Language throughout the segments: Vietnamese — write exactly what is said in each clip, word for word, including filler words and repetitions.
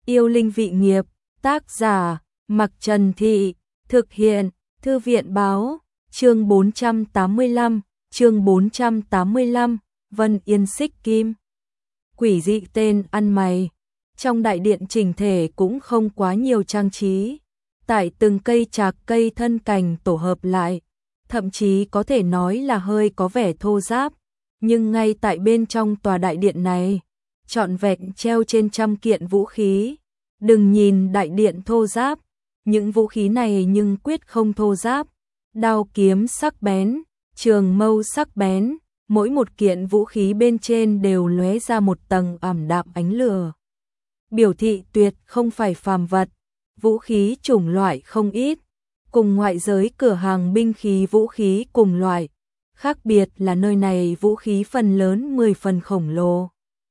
Yêu linh vị nghiệp, tác giả, Mặc Trần Thị, thực hiện, Thư viện báo, chương bốn trăm tám mươi lăm, chương bốn trăm tám mươi lăm, Vân Yên Xích Kim. Quỷ dị tên ăn mày, trong đại điện chỉnh thể cũng không quá nhiều trang trí, tại từng cây trạc cây thân cành tổ hợp lại, thậm chí có thể nói là hơi có vẻ thô ráp, nhưng ngay tại bên trong tòa đại điện này, trọn vẹn treo trên trăm kiện vũ khí. Đừng nhìn đại điện thô ráp, những vũ khí này nhưng quyết không thô ráp, đao kiếm sắc bén, trường mâu sắc bén, mỗi một kiện vũ khí bên trên đều lóe ra một tầng ảm đạm ánh lửa. Biểu thị tuyệt không phải phàm vật, vũ khí chủng loại không ít, cùng ngoại giới cửa hàng binh khí vũ khí cùng loại, khác biệt là nơi này vũ khí phần lớn mười phần khổng lồ,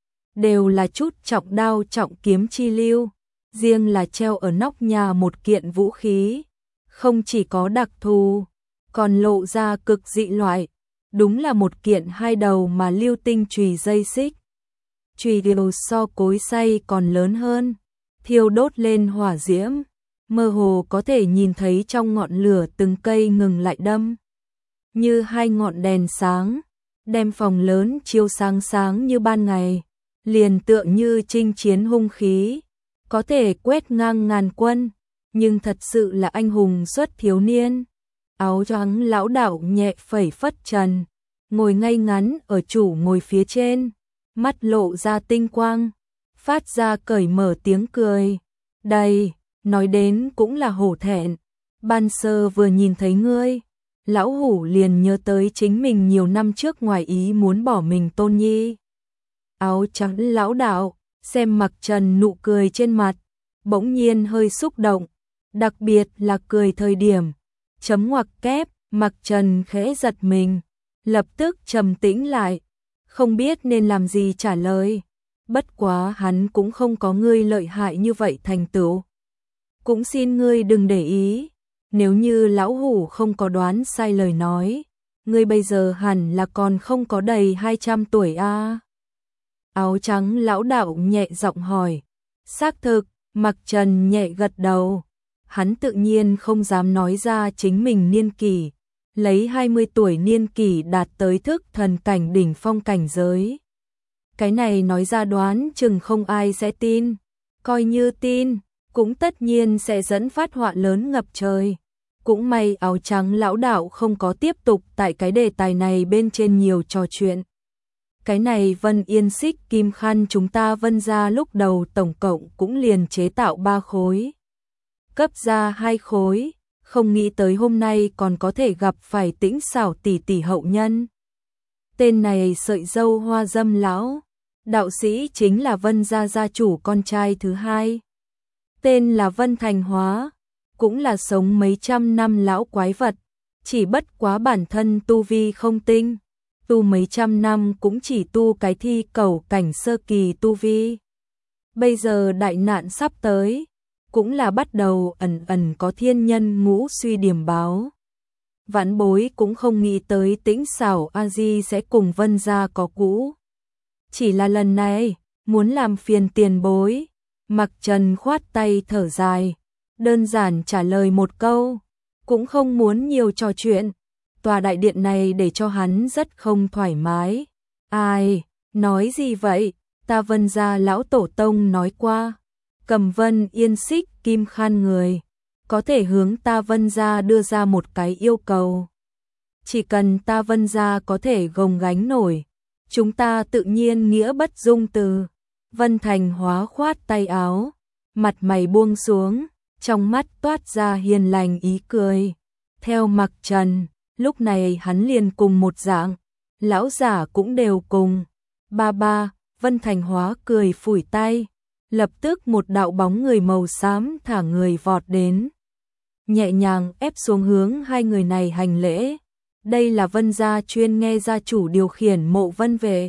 đều là chút trọng đao trọng kiếm chi lưu. Riêng là treo ở nóc nhà một kiện vũ khí, không chỉ có đặc thù, còn lộ ra cực dị loại, đúng là một kiện hai đầu mà lưu tinh chùy dây xích. Chùy điều so cối xay còn lớn hơn, thiêu đốt lên hỏa diễm, mơ hồ có thể nhìn thấy trong ngọn lửa từng cây ngừng lại đâm. Như hai ngọn đèn sáng, đem phòng lớn chiếu sáng sáng như ban ngày, liền tựa như chinh chiến hung khí. Có thể quét ngang ngàn quân, nhưng thật sự là anh hùng xuất thiếu niên. Áo trắng lão đạo nhẹ phẩy phất trần, ngồi ngay ngắn ở chủ ngồi phía trên, mắt lộ ra tinh quang, phát ra cởi mở tiếng cười. Đây, nói đến cũng là hổ thẹn, ban sơ vừa nhìn thấy ngươi, lão hủ liền nhớ tới chính mình nhiều năm trước ngoài ý muốn bỏ mình tôn nhi. Áo trắng lão đạo xem Mặc Trần nụ cười trên mặt, bỗng nhiên hơi xúc động, đặc biệt là cười thời điểm chấm ngoặc kép, Mặc Trần khẽ giật mình, lập tức trầm tĩnh lại, không biết nên làm gì trả lời. Bất quá hắn cũng không có ngươi lợi hại như vậy thành tựu. Cũng xin ngươi đừng để ý, nếu như lão hủ không có đoán sai lời nói, ngươi bây giờ hẳn là còn không có đầy hai trăm tuổi a. À? Áo trắng lão đạo nhẹ giọng hỏi. Xác thực, Mặc Trần nhẹ gật đầu. Hắn tự nhiên không dám nói ra chính mình niên kỷ, lấy hai mươi tuổi niên kỷ đạt tới thức thần cảnh đỉnh phong cảnh giới. Cái này nói ra đoán chừng không ai sẽ tin, coi như tin, cũng tất nhiên sẽ dẫn phát họa lớn ngập trời. Cũng may áo trắng lão đạo không có tiếp tục tại cái đề tài này bên trên nhiều trò chuyện. Cái này Vân Yên Xích Kim khăn chúng ta Vân gia lúc đầu tổng cộng cũng liền chế tạo ba khối. Cấp ra hai khối, không nghĩ tới hôm nay còn có thể gặp phải Tĩnh Xảo tỷ tỷ hậu nhân. Tên này sợi dâu hoa dâm lão, đạo sĩ chính là Vân gia gia chủ con trai thứ hai. Tên là Vân Thành Hóa, cũng là sống mấy trăm năm lão quái vật, chỉ bất quá bản thân tu vi không tinh. Tu mấy trăm năm cũng chỉ tu cái thi cẩu cảnh sơ kỳ tu vi. Bây giờ đại nạn sắp tới, cũng là bắt đầu ẩn ẩn có thiên nhân ngũ suy điểm báo. Vãn bối cũng không nghĩ tới Tĩnh Xảo a di sẽ cùng Vân gia có cũ. Chỉ là lần này, muốn làm phiền tiền bối. Mặc Trần khoát tay thở dài, đơn giản trả lời một câu, cũng không muốn nhiều trò chuyện. Tòa đại điện này để cho hắn rất không thoải mái. Ai, nói gì vậy? Ta Vân gia lão tổ tông nói qua, cầm Vân Yên Xích Kim khăn người, có thể hướng ta Vân gia đưa ra một cái yêu cầu. Chỉ cần ta Vân gia có thể gồng gánh nổi, chúng ta tự nhiên nghĩa bất dung từ. Vân Thành Hóa khoát tay áo, mặt mày buông xuống, trong mắt toát ra hiền lành ý cười. Theo Mặc Trần, lúc này hắn liền cùng một dạng, lão giả cũng đều cùng. Ba ba, Vân Thành Hóa cười phủi tay, lập tức một đạo bóng người màu xám thả người vọt đến. Nhẹ nhàng ép xuống hướng hai người này hành lễ. Đây là Vân gia chuyên nghe gia chủ điều khiển mộ Vân vệ.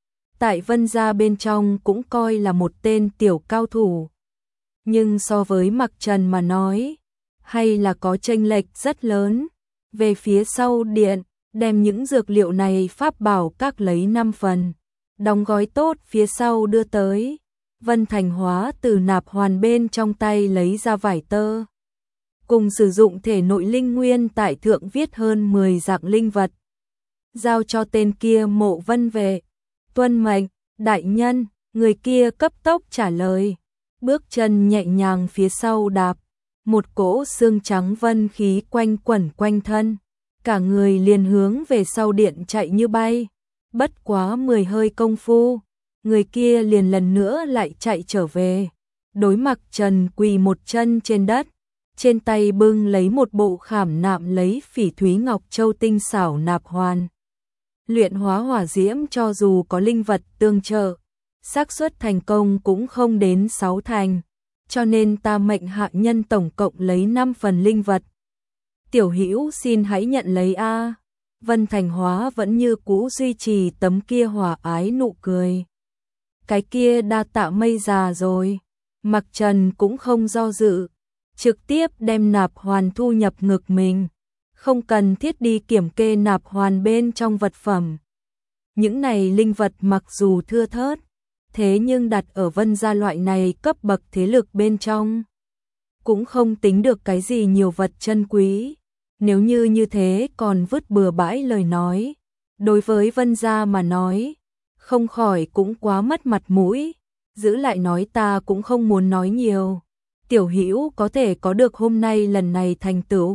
Tại Vân gia bên trong cũng coi là một tên tiểu cao thủ. Nhưng so với Mặc Trần mà nói, hay là có chênh lệch rất lớn. Về phía sau điện, đem những dược liệu này pháp bảo các lấy năm phần, đóng gói tốt phía sau đưa tới. Vân Thành Hóa từ nạp hoàn bên trong tay lấy ra vải tơ. Cùng sử dụng thể nội linh nguyên tại thượng viết hơn mười dạng linh vật. Giao cho tên kia Mộ Vân về. Tuân mệnh, đại nhân, người kia cấp tốc trả lời. Bước chân nhẹ nhàng phía sau đạp. Một cỗ xương trắng vân khí quanh quẩn quanh thân. Cả người liền hướng về sau điện chạy như bay. Bất quá mười hơi công phu, người kia liền lần nữa lại chạy trở về. Đối mặt Trần quỳ một chân trên đất, trên tay bưng lấy một bộ khảm nạm lấy phỉ thúy ngọc châu tinh xảo nạp hoàn. Luyện hóa hỏa diễm cho dù có linh vật tương trợ, xác suất thành công cũng không đến sáu thành, cho nên ta mệnh hạ nhân tổng cộng lấy năm phần linh vật. Tiểu Hữu xin hãy nhận lấy a. Vân Thành Hóa vẫn như cũ duy trì tấm kia hòa ái nụ cười. Cái kia đa tạ mây già rồi. Mặc Trần cũng không do dự, trực tiếp đem nạp hoàn thu nhập ngực mình, không cần thiết đi kiểm kê nạp hoàn bên trong vật phẩm. Những này linh vật mặc dù thưa thớt, thế nhưng đặt ở Vân gia loại này cấp bậc thế lực bên trong, cũng không tính được cái gì nhiều vật chân quý. Nếu như như thế còn vứt bừa bãi lời nói, đối với Vân gia mà nói, không khỏi cũng quá mất mặt mũi. Giữ lại nói ta cũng không muốn nói nhiều. Tiểu Hữu có thể có được hôm nay lần này thành tựu,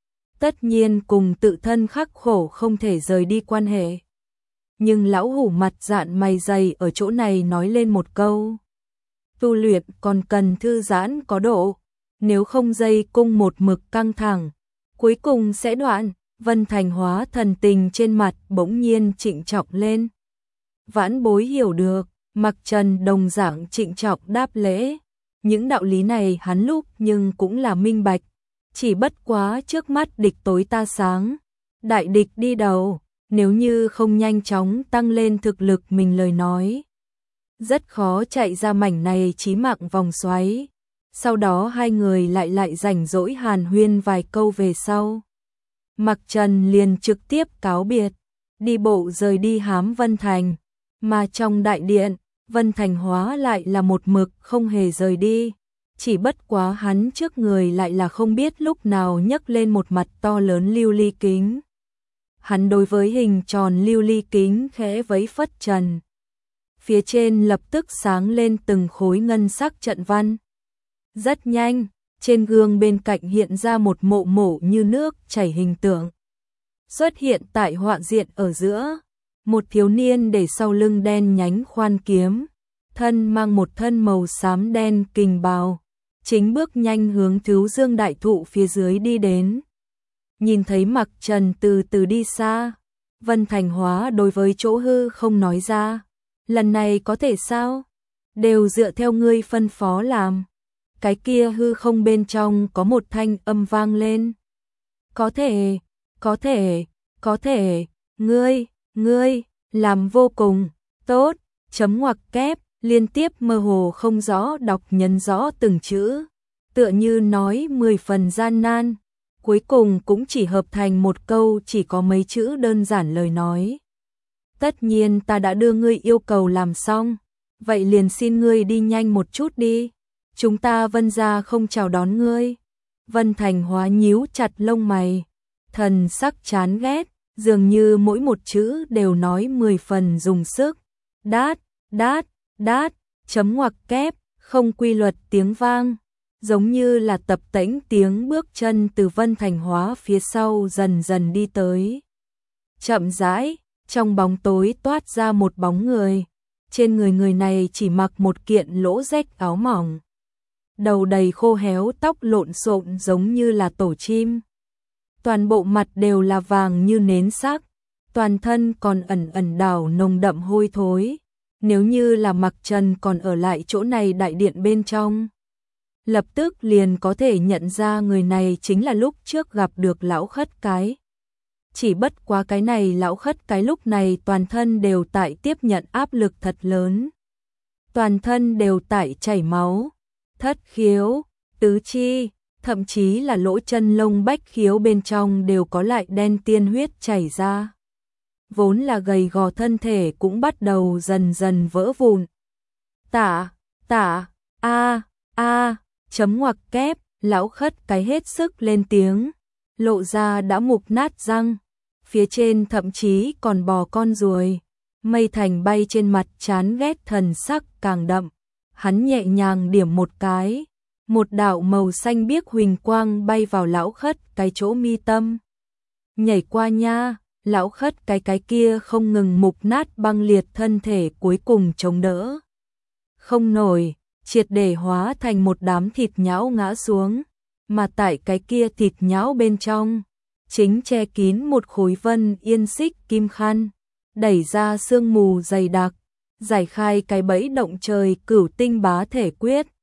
tất nhiên cùng tự thân khắc khổ không thể rời đi quan hệ. Nhưng lão hủ mặt dạn mày dày ở chỗ này nói lên một câu. Tu luyện còn cần thư giãn có độ, nếu không dây cung một mực căng thẳng, cuối cùng sẽ đoạn. Vân Thành Hóa thần tình trên mặt bỗng nhiên trịnh trọng lên. Vãn bối hiểu được. Mặc Trần đồng dạng trịnh trọng đáp lễ. Những đạo lý này hắn lúc nhưng cũng là minh bạch. Chỉ bất quá trước mắt địch tối ta sáng. Đại địch đi đầu, nếu như không nhanh chóng tăng lên thực lực mình lời nói, rất khó chạy ra mảnh này chí mạng vòng xoáy. Sau đó hai người lại lại rảnh rỗi hàn huyên vài câu về sau. Mặc Trần liền trực tiếp cáo biệt, đi bộ rời đi Hám Vân Thành. Mà trong đại điện, Vân Thành Hóa lại là một mực không hề rời đi. Chỉ bất quá hắn trước người lại là không biết lúc nào nhấc lên một mặt to lớn lưu ly kính. Hắn đối với hình tròn lưu ly kính khẽ vẫy phất trần. Phía trên lập tức sáng lên từng khối ngân sắc trận văn. Rất nhanh, trên gương bên cạnh hiện ra một mộ mộ như nước chảy hình tượng. Xuất hiện tại họa diện ở giữa. Một thiếu niên để sau lưng đen nhánh khoan kiếm, thân mang một thân màu xám đen kình bào, chính bước nhanh hướng Thiếu Dương đại thụ phía dưới đi đến. Nhìn thấy Mặc Trần từ từ đi xa, Vân Thành Hóa đối với chỗ hư không nói ra, lần này có thể sao? Đều dựa theo ngươi phân phó làm. Cái kia hư không bên trong có một thanh âm vang lên. Có thể, có thể, có thể, ngươi, ngươi, làm vô cùng, tốt, chấm ngoặc kép, liên tiếp mơ hồ không rõ đọc nhấn rõ từng chữ, tựa như nói mười phần gian nan, cuối cùng cũng chỉ hợp thành một câu chỉ có mấy chữ đơn giản lời nói. Tất nhiên ta đã đưa ngươi yêu cầu làm xong, vậy liền xin ngươi đi nhanh một chút đi, chúng ta Vân gia không chào đón ngươi. Vân Thành Hóa nhíu chặt lông mày, thần sắc chán ghét, dường như mỗi một chữ đều nói mười phần dùng sức. Đát, đát, đát, chấm ngoặc kép, không quy luật tiếng vang, giống như là tập tễnh tiếng bước chân từ Vân Thành Hóa phía sau dần dần đi tới. Chậm rãi, trong bóng tối toát ra một bóng người, trên người người này chỉ mặc một kiện lỗ rách áo mỏng. Đầu đầy khô héo, tóc lộn xộn giống như là tổ chim. Toàn bộ mặt đều là vàng như nến sắc, toàn thân còn ẩn ẩn đảo nồng đậm hôi thối. Nếu như là Mặc Trần còn ở lại chỗ này đại điện bên trong, lập tức liền có thể nhận ra người này chính là lúc trước gặp được lão khất cái. Chỉ bất quá cái này lão khất cái lúc này toàn thân đều tại tiếp nhận áp lực thật lớn. Toàn thân đều tại chảy máu, thất khiếu, tứ chi, thậm chí là lỗ chân lông bách khiếu bên trong đều có lại đen tiên huyết chảy ra. Vốn là gầy gò thân thể cũng bắt đầu dần dần vỡ vụn. Tạ, Tạ, a, a, chấm ngoặc kép, lão khất cái hết sức lên tiếng, lộ ra đã mục nát răng, phía trên thậm chí còn bò con ruồi. Mây Thành bay trên mặt chán ghét thần sắc càng đậm, hắn nhẹ nhàng điểm một cái, một đạo màu xanh biếc huỳnh quang bay vào lão khất cái chỗ mi tâm. Nhảy qua nha, lão khất cái cái kia không ngừng mục nát băng liệt thân thể cuối cùng chống đỡ không nổi, triệt để hóa thành một đám thịt nhão ngã xuống, mà tại cái kia thịt nhão bên trong, chính che kín một khối vân yên xích kim khăn, đẩy ra sương mù dày đặc, giải khai cái bẫy động trời cửu tinh bá thể quyết.